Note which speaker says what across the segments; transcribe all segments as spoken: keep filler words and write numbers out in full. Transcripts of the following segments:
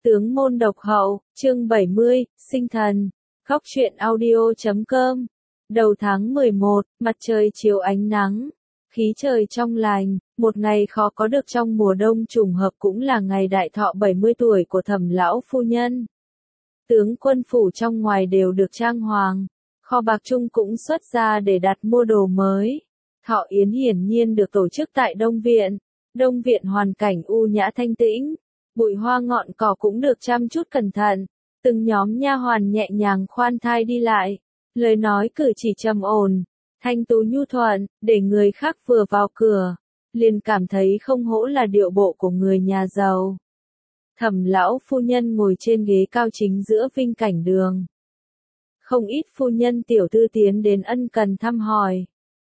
Speaker 1: Tướng môn độc hậu, chương bảy mươi, sinh thần. Góc truyện audio chấm com. Đầu tháng mười một, mặt trời chiếu ánh nắng, khí trời trong lành, một ngày khó có được trong mùa đông trùng hợp cũng là ngày đại thọ bảy mươi tuổi của Thẩm lão phu nhân. Tướng quân phủ trong ngoài đều được trang hoàng, kho bạc chung cũng xuất ra để đặt mua đồ mới. Thọ yến hiển nhiên được tổ chức tại Đông Viện. Đông Viện hoàn cảnh u nhã thanh tĩnh, bụi hoa ngọn cỏ cũng được chăm chút cẩn thận, từng nhóm nha hoàn nhẹ nhàng khoan thai đi lại, lời nói cử chỉ trầm ổn, thanh tú nhu thuận, để người khác vừa vào cửa, liền cảm thấy không hổ là điệu bộ của người nhà giàu. Thẩm lão phu nhân ngồi trên ghế cao chính giữa vinh cảnh đường. Không ít phu nhân tiểu thư tiến đến ân cần thăm hỏi.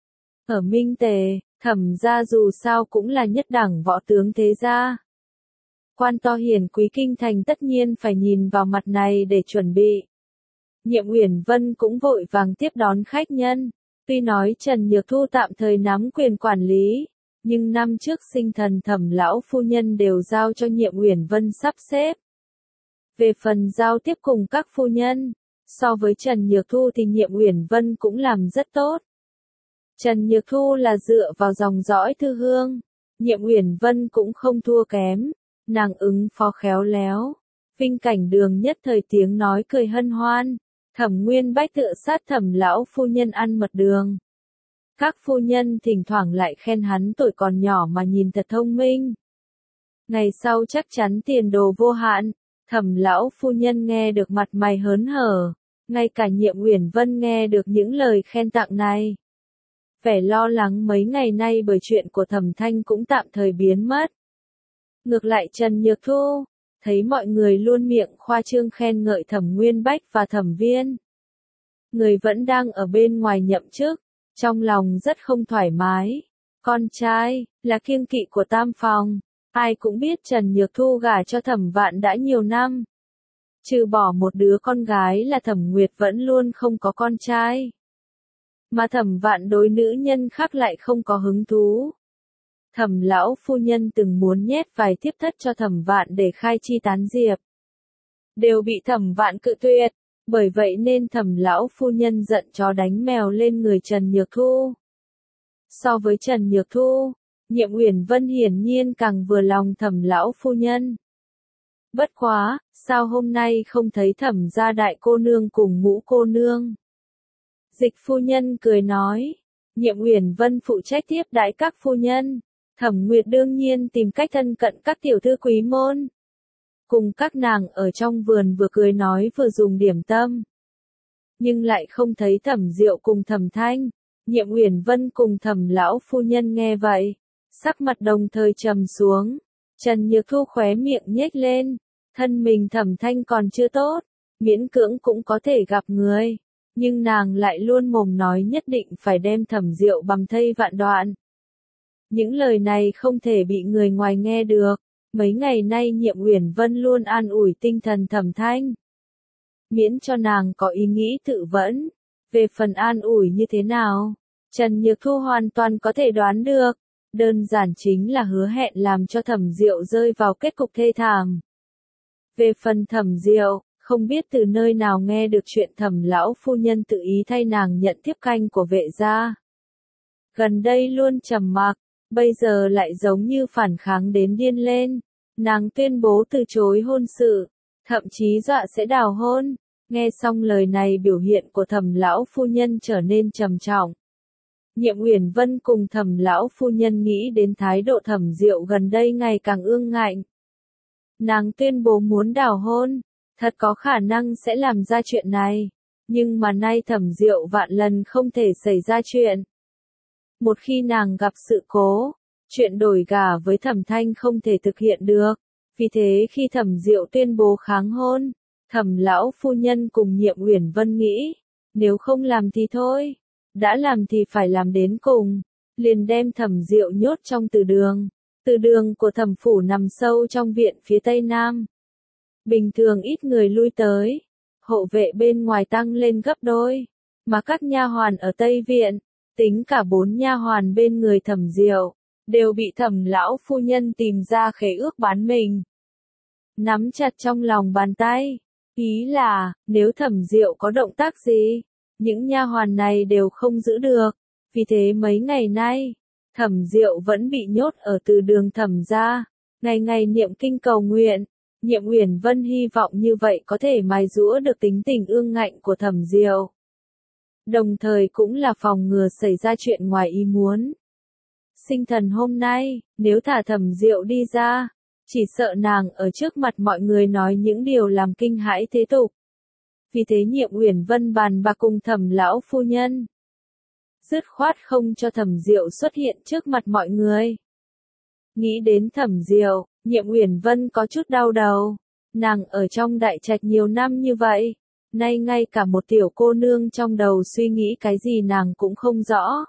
Speaker 1: Ở Minh Tề, Thẩm gia dù sao cũng là nhất đẳng võ tướng thế gia. Quan to hiển quý kinh thành tất nhiên phải nhìn vào mặt này để chuẩn bị. Nhiệm Uyển Vân cũng vội vàng tiếp đón khách nhân. Tuy nói Trần Nhược Thu tạm thời nắm quyền quản lý, nhưng năm trước sinh thần Thẩm lão phu nhân đều giao cho Nhiệm Uyển Vân sắp xếp. Về phần giao tiếp cùng các phu nhân, so với Trần Nhược Thu thì Nhiệm Uyển Vân cũng làm rất tốt. Trần Nhược Thu là dựa vào dòng dõi thư hương, Nhiệm Uyển Vân cũng không thua kém, nàng ứng phó khéo léo. Vinh cảnh đường nhất thời tiếng nói cười hân hoan, Thẩm Nguyên Bách tựa sát Thẩm lão phu nhân ăn mật đường. Các phu nhân thỉnh thoảng lại khen hắn tuổi còn nhỏ mà nhìn thật thông minh. Ngày sau chắc chắn tiền đồ vô hạn, Thẩm lão phu nhân nghe được mặt mày hớn hở, ngay cả Nhiệm Uyển Vân nghe được những lời khen tặng này. Vẻ lo lắng mấy ngày nay bởi chuyện của Thẩm Thanh cũng tạm thời biến mất. Ngược lại Trần Nhược Thu, thấy mọi người luôn miệng khoa trương khen ngợi Thẩm Nguyên Bách và Thẩm Viên. Người vẫn đang ở bên ngoài nhậm chức, trong lòng rất không thoải mái. Con trai, là kiêng kỵ của tam phòng, ai cũng biết Trần Nhược Thu gả cho Thẩm Vạn đã nhiều năm. Trừ bỏ một đứa con gái là Thẩm Nguyệt vẫn luôn không có con trai. Mà Thẩm Vạn đối nữ nhân khác lại không có hứng thú. Thẩm lão phu nhân từng muốn nhét vài thiếp thất cho Thẩm Vạn để khai chi tán diệp, đều bị Thẩm Vạn cự tuyệt, bởi vậy nên Thẩm lão phu nhân giận chó đánh mèo lên người Trần Nhược Thu. So với Trần Nhược Thu, Nhiệm Uyển Vân hiển nhiên càng vừa lòng Thẩm lão phu nhân. Bất quá, sao hôm nay không thấy Thẩm gia đại cô nương cùng Ngũ cô nương? Dịch phu nhân cười nói, Nhiệm Uyển Vân phụ trách tiếp đãi các phu nhân, Thẩm Nguyệt đương nhiên tìm cách thân cận các tiểu thư quý môn. Cùng các nàng ở trong vườn vừa cười nói vừa dùng điểm tâm. Nhưng lại không thấy Thẩm Diệu cùng Thẩm Thanh. Nhiệm Uyển Vân cùng Thẩm lão phu nhân nghe vậy, sắc mặt đồng thời trầm xuống. Trần Nhược Thu khóe miệng nhếch lên, thân mình Thẩm Thanh còn chưa tốt, miễn cưỡng cũng có thể gặp người. Nhưng nàng lại luôn mồm nói nhất định phải đem Thẩm Diệu bằm thây vạn đoạn. Những lời này không thể bị người ngoài nghe được. Mấy ngày nay Nhiệm Uyển Vân luôn an ủi tinh thần Thẩm Thanh, miễn cho nàng có ý nghĩ tự vẫn. Về phần an ủi như thế nào, Trần Nhược Thu hoàn toàn có thể đoán được. Đơn giản chính là hứa hẹn làm cho Thẩm Diệu rơi vào kết cục thê thảm. Về phần Thẩm Diệu, không biết từ nơi nào nghe được chuyện Thẩm lão phu nhân tự ý thay nàng nhận thiếp canh của vệ gia. Gần đây luôn trầm mặc, bây giờ lại giống như phản kháng đến điên lên. Nàng tuyên bố từ chối hôn sự, thậm chí dọa sẽ đào hôn. Nghe xong lời này biểu hiện của Thẩm lão phu nhân trở nên trầm trọng. Nhiệm Uyển Vân cùng Thẩm lão phu nhân nghĩ đến thái độ Thẩm Diệu gần đây ngày càng ương ngạnh. Nàng tuyên bố muốn đào hôn, thật có khả năng sẽ làm ra chuyện này, nhưng mà nay Thẩm Diệu vạn lần không thể xảy ra chuyện. Một khi nàng gặp sự cố, chuyện đổi gả với Thẩm Thanh không thể thực hiện được, vì thế khi Thẩm Diệu tuyên bố kháng hôn, Thẩm lão phu nhân cùng Nhiệm Uyển Vân nghĩ, nếu không làm thì thôi, đã làm thì phải làm đến cùng, liền đem Thẩm Diệu nhốt trong từ đường. Từ đường của Thẩm phủ nằm sâu trong viện phía tây nam. Bình thường ít người lui tới, hộ vệ bên ngoài tăng lên gấp đôi, mà các nha hoàn ở Tây viện, tính cả bốn nha hoàn bên người Thẩm Diệu, đều bị Thẩm lão phu nhân tìm ra khế ước bán mình. nắm chặt trong lòng bàn tay. Ý là, nếu Thẩm Diệu có động tác gì, những nha hoàn này đều không giữ được. Vì thế mấy ngày nay, Thẩm Diệu vẫn bị nhốt ở từ đường Thẩm gia, ngày ngày niệm kinh cầu nguyện. Nhiệm Uyển Vân hy vọng như vậy có thể mài giũa được tính tình ương ngạnh của Thẩm Diệu. Đồng thời cũng là phòng ngừa xảy ra chuyện ngoài ý muốn. Sinh thần hôm nay, nếu thả Thẩm Diệu đi ra, chỉ sợ nàng ở trước mặt mọi người nói những điều làm kinh hãi thế tục. Vì thế Nhiệm Uyển Vân bàn bạc cùng Thẩm lão phu nhân, dứt khoát không cho Thẩm Diệu xuất hiện trước mặt mọi người. Nghĩ đến Thẩm Diệu, Nhiệm Uyển Vân có chút đau đầu. Nàng ở trong đại trạch nhiều năm như vậy, nay ngay cả một tiểu cô nương trong đầu suy nghĩ cái gì nàng cũng không rõ.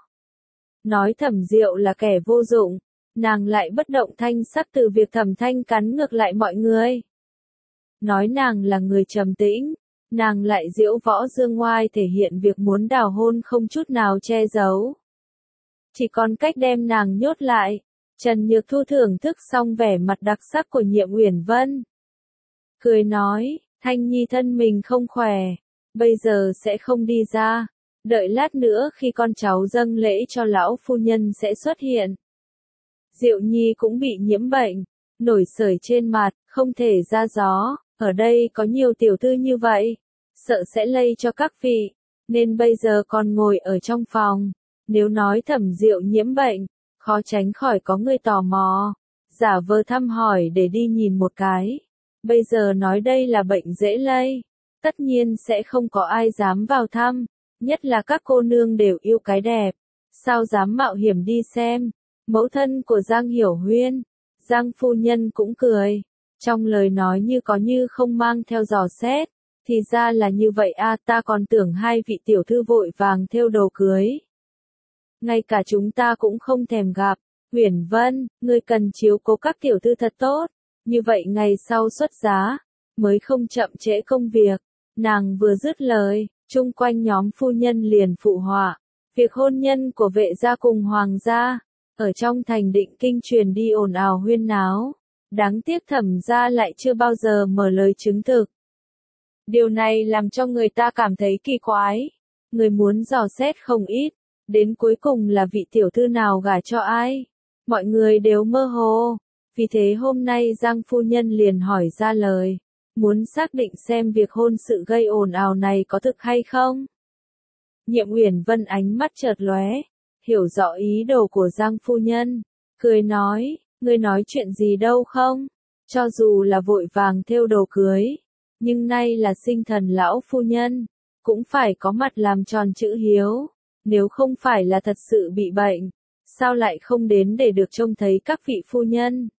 Speaker 1: Nói Thẩm Diệu là kẻ vô dụng, nàng lại bất động thanh sắc từ việc Thẩm Thanh cắn ngược lại mọi người. Nói nàng là người trầm tĩnh, nàng lại diễu võ dương ngoai thể hiện việc muốn đào hôn không chút nào che giấu. Chỉ còn cách đem nàng nhốt lại. Trần Nhược Thu thưởng thức xong vẻ mặt đặc sắc của Nhiệm Uyển Vân. Cười nói, Thanh Nhi thân mình không khỏe, bây giờ sẽ không đi ra, đợi lát nữa khi con cháu dâng lễ cho lão phu nhân sẽ xuất hiện. Diệu Nhi cũng bị nhiễm bệnh, nổi sởi trên mặt, không thể ra gió, ở đây có nhiều tiểu thư như vậy, sợ sẽ lây cho các vị, nên bây giờ còn ngồi ở trong phòng, nếu nói Thẩm Diệu nhiễm bệnh, khó tránh khỏi có người tò mò, giả vờ thăm hỏi để đi nhìn một cái. Bây giờ nói đây là bệnh dễ lây, tất nhiên sẽ không có ai dám vào thăm, nhất là các cô nương đều yêu cái đẹp, sao dám mạo hiểm đi xem. Mẫu thân của Giang Hiểu Huyên, Giang phu nhân cũng cười, trong lời nói như có như không mang theo dò xét, thì ra là như vậy a, ta còn tưởng hai vị tiểu thư vội vàng thêu đồ cưới. Ngay cả chúng ta cũng không thèm gặp. Uyển Vân, ngươi cần chiếu cố các tiểu thư thật tốt, như vậy ngày sau xuất giá, mới không chậm trễ công việc. Nàng vừa dứt lời, chung quanh nhóm phu nhân liền phụ họa. Việc hôn nhân của vệ gia cùng hoàng gia, ở trong thành Định Kinh truyền đi ồn ào huyên náo. Đáng tiếc Thẩm gia lại chưa bao giờ mở lời chứng thực. Điều này làm cho người ta cảm thấy kỳ quái. Người muốn dò xét không ít. Đến cuối cùng là vị tiểu thư nào gả cho ai? Mọi người đều mơ hồ. Vì thế hôm nay Giang phu nhân liền hỏi ra lời. Muốn xác định xem việc hôn sự gây ồn ào này có thực hay không? Nhiệm Uyển Vân ánh mắt chợt lóe, hiểu rõ ý đồ của Giang phu nhân. Cười nói, ngươi nói chuyện gì đâu không? Cho dù là vội vàng thêu đồ cưới, nhưng nay là sinh thần lão phu nhân, cũng phải có mặt làm tròn chữ hiếu. Nếu không phải là thật sự bị bệnh, sao lại không đến để được trông thấy các vị phu nhân?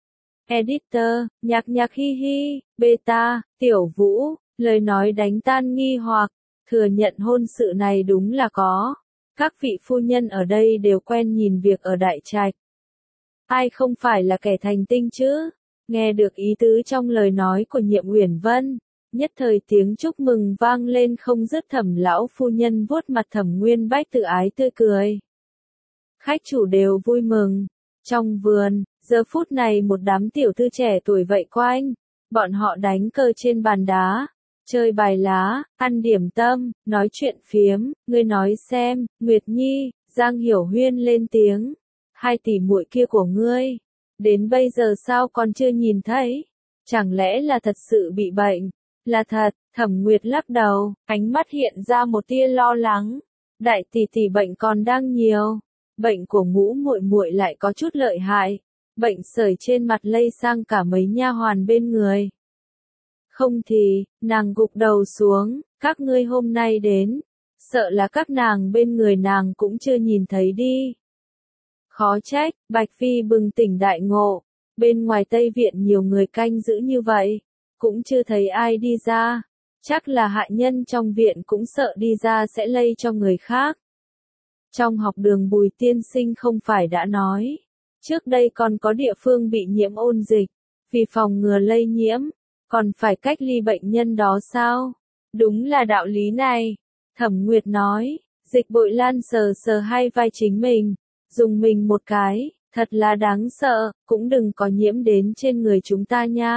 Speaker 1: Editor, nhạc nhạc hi hi, beta, tiểu vũ, lời nói đánh tan nghi hoặc, thừa nhận hôn sự này đúng là có. Các vị phu nhân ở đây đều quen nhìn việc ở đại trạch. Ai không phải là kẻ thành tinh chứ? Nghe được ý tứ trong lời nói của Nhiệm Uyển Vân, nhất thời tiếng chúc mừng vang lên không dứt. Thẩm lão phu nhân vuốt mặt Thẩm Nguyên Bách tự ái tươi cười. Khách chủ đều vui mừng. Trong vườn, giờ phút này một đám tiểu thư trẻ tuổi vậy quanh, bọn họ đánh cờ trên bàn đá, chơi bài lá, ăn điểm tâm, nói chuyện phiếm. Ngươi nói xem, Nguyệt Nhi, Giang Hiểu Huyên lên tiếng, hai tỷ muội kia của ngươi, đến bây giờ sao còn chưa nhìn thấy? Chẳng lẽ là thật sự bị bệnh? Là thật. Thẩm Nguyệt lắc đầu, ánh mắt hiện ra một tia lo lắng. Đại tỷ tỷ bệnh còn đang nhiều, bệnh của Ngũ muội muội lại có chút lợi hại, bệnh sởi trên mặt lây sang cả mấy nha hoàn bên người. Không thì, nàng gục đầu xuống, các ngươi hôm nay đến, sợ là các nàng bên người nàng cũng chưa nhìn thấy đi. Khó trách, Bạch Phi bừng tỉnh đại ngộ, bên ngoài Tây Viện nhiều người canh giữ như vậy, cũng chưa thấy ai đi ra, chắc là hạ nhân trong viện cũng sợ đi ra sẽ lây cho người khác. Trong học đường Bùi tiên sinh không phải đã nói, trước đây còn có địa phương bị nhiễm ôn dịch, vì phòng ngừa lây nhiễm, còn phải cách ly bệnh nhân đó sao? Đúng là đạo lý này. Thẩm Nguyệt nói, Dịch Bội Lan sờ sờ hai vai chính mình, dùng mình một cái, thật là đáng sợ, cũng đừng có nhiễm đến trên người chúng ta nha.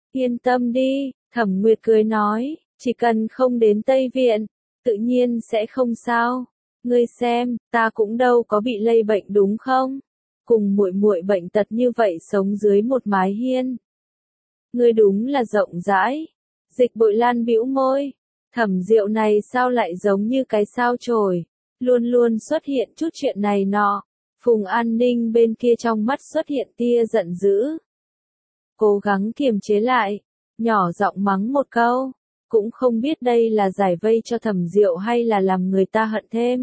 Speaker 1: Yên tâm đi, Thẩm Nguyệt cười nói, chỉ cần không đến Tây Viện, tự nhiên sẽ không sao. Ngươi xem, ta cũng đâu có bị lây bệnh đúng không? Cùng muội muội bệnh tật như vậy sống dưới một mái hiên. Ngươi đúng là rộng rãi. Dịch Bội Lan bĩu môi, Thẩm Diệu này sao lại giống như cái sao chổi, luôn luôn xuất hiện chút chuyện này nọ. Phùng An Ninh bên kia trong mắt xuất hiện tia giận dữ. Cố gắng kiềm chế lại, nhỏ giọng mắng một câu, cũng không biết đây là giải vây cho Thẩm Diệu hay là làm người ta hận thêm.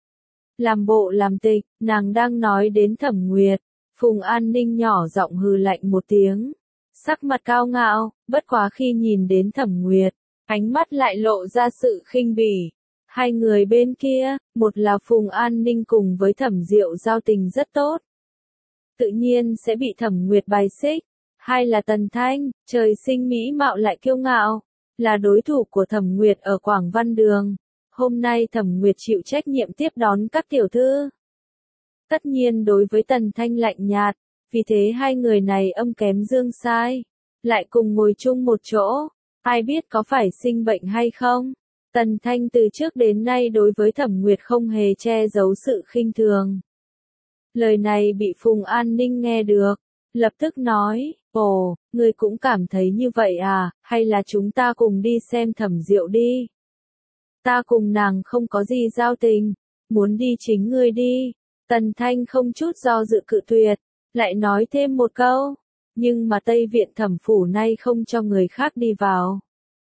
Speaker 1: Làm bộ làm tịch, nàng đang nói đến Thẩm Nguyệt, Phùng An Ninh nhỏ giọng hừ lạnh một tiếng, sắc mặt cao ngạo, bất quá khi nhìn đến Thẩm Nguyệt, ánh mắt lại lộ ra sự khinh bỉ. Hai người bên kia, một là Phùng An Ninh cùng với Thẩm Diệu giao tình rất tốt, tự nhiên sẽ bị Thẩm Nguyệt bài xích. Hai là Tần Thanh, trời sinh mỹ mạo lại kiêu ngạo, là đối thủ của Thẩm Nguyệt ở Quảng Văn Đường. Hôm nay Thẩm Nguyệt chịu trách nhiệm tiếp đón các tiểu thư. Tất nhiên đối với Tần Thanh lạnh nhạt, vì thế hai người này âm kém dương sai, lại cùng ngồi chung một chỗ, ai biết có phải sinh bệnh hay không. Tần Thanh từ trước đến nay đối với Thẩm Nguyệt không hề che giấu sự khinh thường. Lời này bị Phùng An Ninh nghe được, lập tức nói, ồ, ngươi cũng cảm thấy như vậy à, hay là chúng ta cùng đi xem Thẩm Diệu đi. Ta cùng nàng không có gì giao tình, muốn đi chính ngươi đi. Tần Thanh không chút do dự cự tuyệt, lại nói thêm một câu, nhưng mà Tây Viện Thẩm phủ nay không cho người khác đi vào.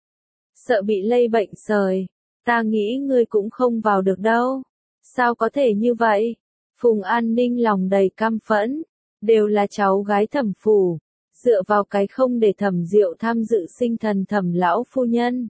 Speaker 1: Sợ bị lây bệnh sởi, ta nghĩ ngươi cũng không vào được đâu. Sao có thể như vậy? Phùng An Ninh lòng đầy căm phẫn, đều là cháu gái Thẩm phủ, dựa vào cái không để Thẩm Diệu tham dự sinh thần Thẩm lão phu nhân,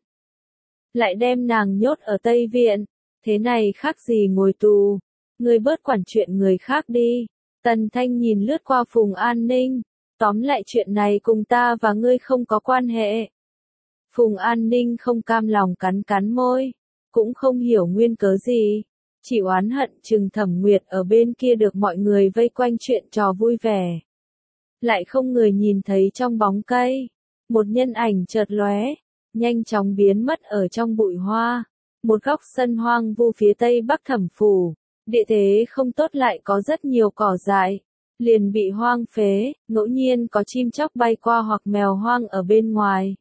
Speaker 1: lại đem nàng nhốt ở Tây Viện, thế này khác gì ngồi tù. Ngươi bớt quản chuyện người khác đi. Tần Thanh nhìn lướt qua Phùng An Ninh, tóm lại chuyện này cùng ta và ngươi không có quan hệ. Phùng An Ninh không cam lòng cắn cắn môi, cũng không hiểu nguyên cớ gì, chỉ oán hận chừng Thẩm Nguyệt ở bên kia được mọi người vây quanh chuyện trò vui vẻ. Lại không người nhìn thấy trong bóng cây, một nhân ảnh chợt lóe, nhanh chóng biến mất ở trong bụi hoa. Một góc sân hoang vu phía tây bắc Thẩm phủ, địa thế không tốt lại có rất nhiều cỏ dại, liền bị hoang phế, ngẫu nhiên có chim chóc bay qua hoặc mèo hoang ở bên ngoài.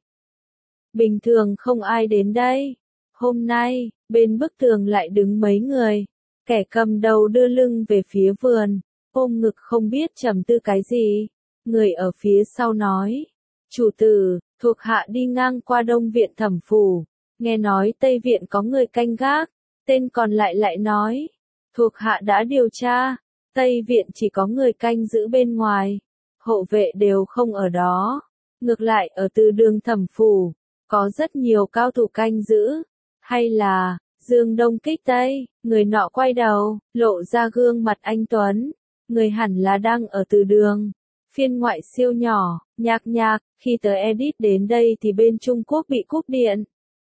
Speaker 1: Bình thường không ai đến đây. Hôm nay, bên bức tường lại đứng mấy người, kẻ cầm đầu đưa lưng về phía vườn, ôm ngực không biết trầm tư cái gì. Người ở phía sau nói, chủ tử, thuộc hạ đi ngang qua Đông Viện Thẩm phủ, nghe nói Tây Viện có người canh gác, tên còn lại lại nói, thuộc hạ đã điều tra, Tây Viện chỉ có người canh giữ bên ngoài, hộ vệ đều không ở đó, ngược lại ở Từ Đường Thẩm phủ, có rất nhiều cao thủ canh giữ, hay là, Dương Đông kích Tây, người nọ quay đầu, lộ ra gương mặt anh Tuấn, người hẳn là đang ở Từ Đường. Phiên ngoại siêu nhỏ, nhạc nhạc, khi tớ edit đến đây thì bên Trung Quốc bị cúp điện,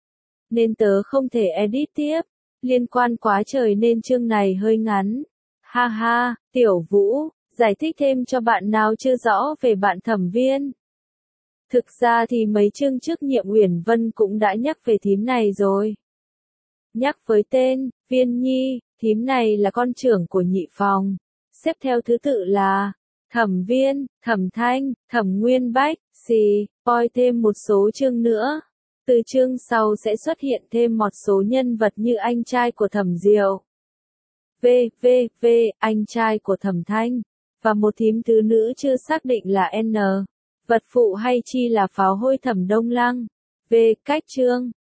Speaker 1: nên tớ không thể edit tiếp, liên quan quá trời nên chương này hơi ngắn. Ha ha, Tiểu Vũ, giải thích thêm cho bạn nào chưa rõ về bạn Thẩm Viên. Thực ra thì mấy chương trước Nhiệm Uyển Vân cũng đã nhắc về thím này rồi. Nhắc với tên, Viên Nhi, thím này là con trưởng của nhị phòng, xếp theo thứ tự là Thẩm Viên, Thẩm Thanh, Thẩm Nguyên Bách, xì, coi thêm một số chương nữa. Từ chương sau sẽ xuất hiện thêm một số nhân vật như anh trai của Thẩm Diệu, V, V, V, anh trai của Thẩm Thanh, và một thím thứ nữ chưa xác định là N, vật phụ hay chi là pháo hôi Thẩm Đông Lăng. V, cách chương.